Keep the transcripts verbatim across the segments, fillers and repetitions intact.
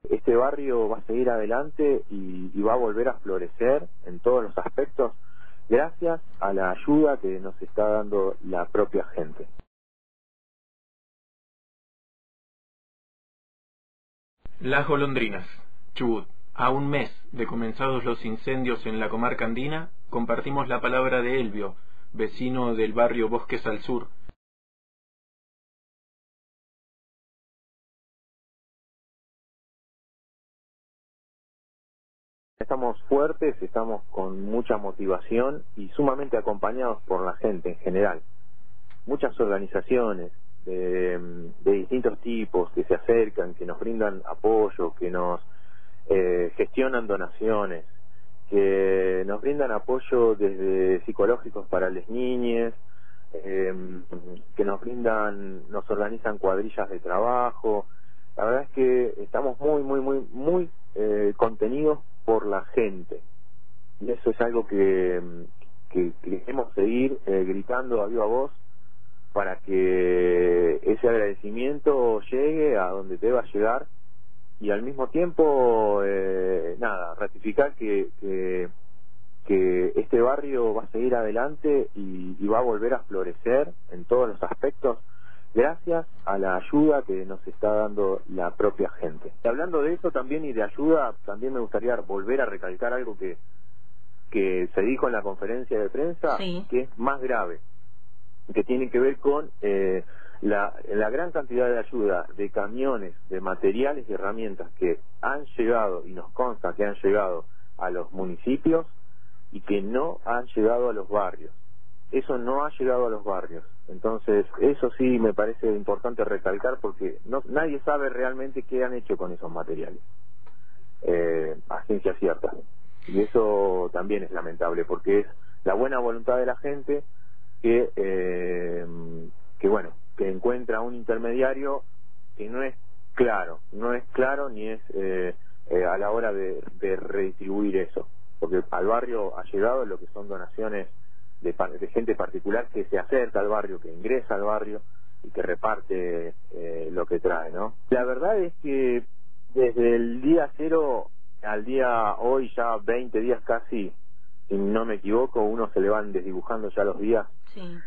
este barrio va a seguir adelante y, y va a volver a florecer en todos los aspectos gracias a la ayuda que nos está dando la propia gente. Las Golondrinas, Chubut. A un mes de comenzados los incendios en la comarca andina, compartimos la palabra de Elvio, vecino del barrio Bosques al Sur. Estamos fuertes, estamos con mucha motivación y sumamente acompañados por la gente en general. Muchas organizaciones de, de distintos tipos que se acercan, que nos brindan apoyo, que nos eh, gestionan donaciones, que nos brindan apoyo desde psicológicos para las niñas, eh, que nos brindan, nos organizan cuadrillas de trabajo. La verdad es que estamos muy, muy, muy, muy eh, contenidos por la gente. Y eso es algo que, que, que queremos seguir eh, gritando a viva voz para que ese agradecimiento llegue a donde deba llegar y al mismo tiempo, eh, nada, ratificar que, que, que este barrio va a seguir adelante y, y va a volver a florecer en todos los aspectos gracias a la ayuda que nos está dando la propia gente. Y hablando de eso también y de ayuda, también me gustaría volver a recalcar algo que, que se dijo en la conferencia de prensa, sí, que es más grave, que tiene que ver con eh, la, la gran cantidad de ayuda de camiones, de materiales y herramientas que han llegado, y nos consta que han llegado a los municipios y que no han llegado a los barrios. Eso no ha llegado a los barrios. Entonces, eso sí me parece importante recalcar porque no, nadie sabe realmente qué han hecho con esos materiales, eh, a ciencia cierta. Y eso también es lamentable porque es la buena voluntad de la gente que, eh, que bueno, que encuentra un intermediario que no es claro, no es claro ni es eh, eh, a la hora de, de redistribuir eso. Porque al barrio ha llegado lo que son donaciones De, de gente particular que se acerca al barrio, que ingresa al barrio y que reparte eh, lo que trae, ¿no? La verdad es que desde el día cero al día hoy, ya veinte días casi, si no me equivoco, uno se le van desdibujando ya los días. Sí.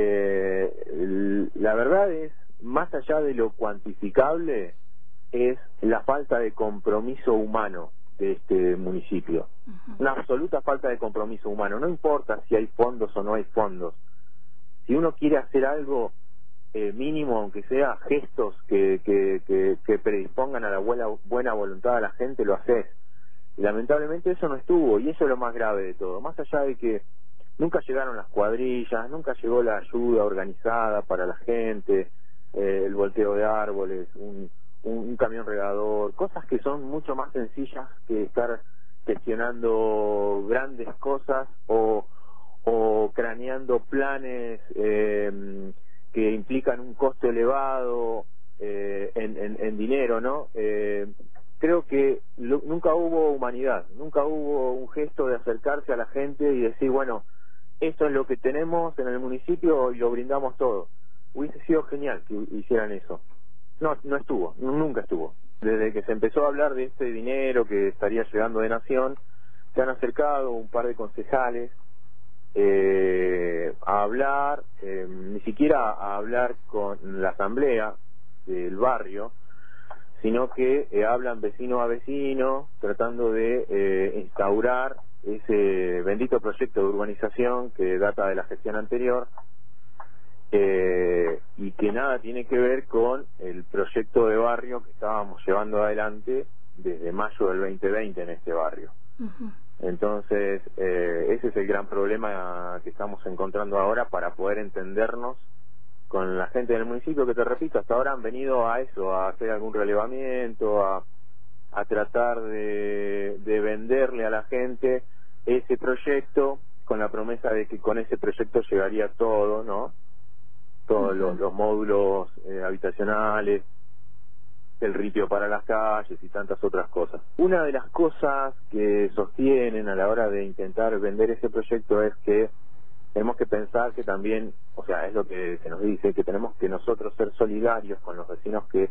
Eh, la verdad es, más allá de lo cuantificable, es la falta de compromiso humano de este municipio. Uh-huh. Una absoluta falta de compromiso humano. No importa si hay fondos o no hay fondos. Si uno quiere hacer algo eh, mínimo, aunque sea gestos que, que, que, que predispongan a la buena, buena voluntad de la gente, lo haces. Y lamentablemente eso no estuvo, y eso es lo más grave de todo. Más allá de que nunca llegaron las cuadrillas, nunca llegó la ayuda organizada para la gente, eh, el volteo de árboles, un Un, un camión regador, cosas que son mucho más sencillas que estar gestionando grandes cosas o, o craneando planes eh, que implican un costo elevado eh, en, en, en dinero, ¿no? Eh, creo que lo, nunca hubo humanidad, nunca hubo un gesto de acercarse a la gente y decir, bueno, esto es lo que tenemos en el municipio y lo brindamos todo. Hubiese sido genial que hicieran eso. No, no estuvo, nunca estuvo. Desde que se empezó a hablar de este dinero que estaría llegando de Nación, se han acercado un par de concejales eh, a hablar, eh, ni siquiera a hablar con la asamblea del barrio, sino que eh, hablan vecino a vecino, tratando de eh, instaurar ese bendito proyecto de urbanización que data de la gestión anterior, Eh, y que nada tiene que ver con el proyecto de barrio que estábamos llevando adelante desde mayo del veinte veinte en este barrio. Uh-huh. Entonces, eh, ese es el gran problema que estamos encontrando ahora para poder entendernos con la gente del municipio, que te repito, hasta ahora han venido a eso, a hacer algún relevamiento, a, a tratar de, de venderle a la gente ese proyecto con la promesa de que con ese proyecto llegaría todo, ¿no? Todos los, los módulos eh, habitacionales, el ripio para las calles y tantas otras cosas. Una de las cosas que sostienen a la hora de intentar vender ese proyecto es que tenemos que pensar que también, o sea, es lo que se nos dice, que tenemos que nosotros ser solidarios con los vecinos que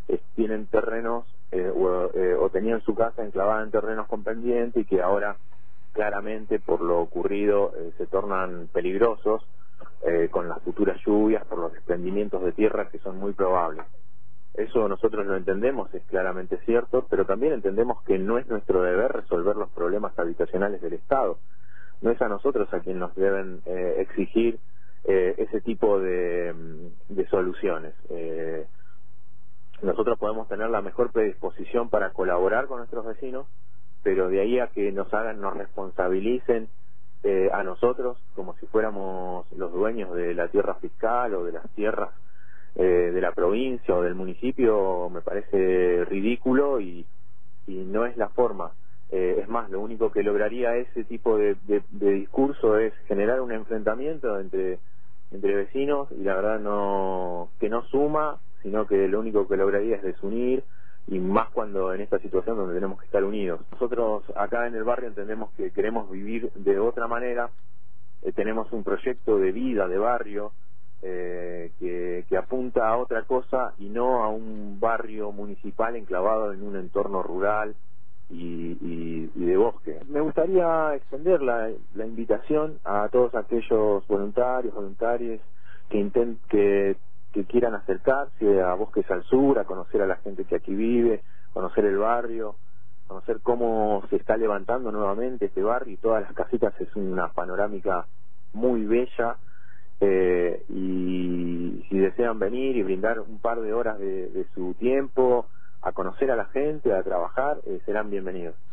eh, tienen terrenos eh, o, eh, o tenían su casa enclavada en terrenos con pendiente y que ahora claramente por lo ocurrido eh, se tornan peligrosos eh, con las futuras lluvias por los desprendimientos de tierra que son muy probables. Eso nosotros lo entendemos, es claramente cierto, pero también entendemos que no es nuestro deber resolver los problemas habitacionales del Estado. No es a nosotros a quien nos deben eh, exigir eh, ese tipo de, de soluciones. Eh, nosotros podemos tener la mejor predisposición para colaborar con nuestros vecinos, pero de ahí a que nos hagan, nos responsabilicen eh, a nosotros como si fuéramos los dueños de la tierra fiscal o de las tierras Eh, de la provincia o del municipio, me parece ridículo y, y no es la forma. Eh, es más, lo único que lograría ese tipo de, de, de discurso es generar un enfrentamiento entre entre vecinos y la verdad no que no suma, sino que lo único que lograría es desunir, y más cuando en esta situación donde tenemos que estar unidos. Nosotros acá en el barrio entendemos que queremos vivir de otra manera, eh, tenemos un proyecto de vida de barrio Eh, que, que apunta a otra cosa y no a un barrio municipal enclavado en un entorno rural y, y, y de bosque. Me gustaría extender la, la invitación a todos aquellos voluntarios, voluntarias que, intent, que, que quieran acercarse a Bosques al Sur, a conocer a la gente que aquí vive, conocer el barrio, conocer cómo se está levantando nuevamente este barrio y todas las casitas. Es una panorámica muy bella. Eh, y si desean venir y brindar un par de horas de, de su tiempo a conocer a la gente, a trabajar, eh, serán bienvenidos.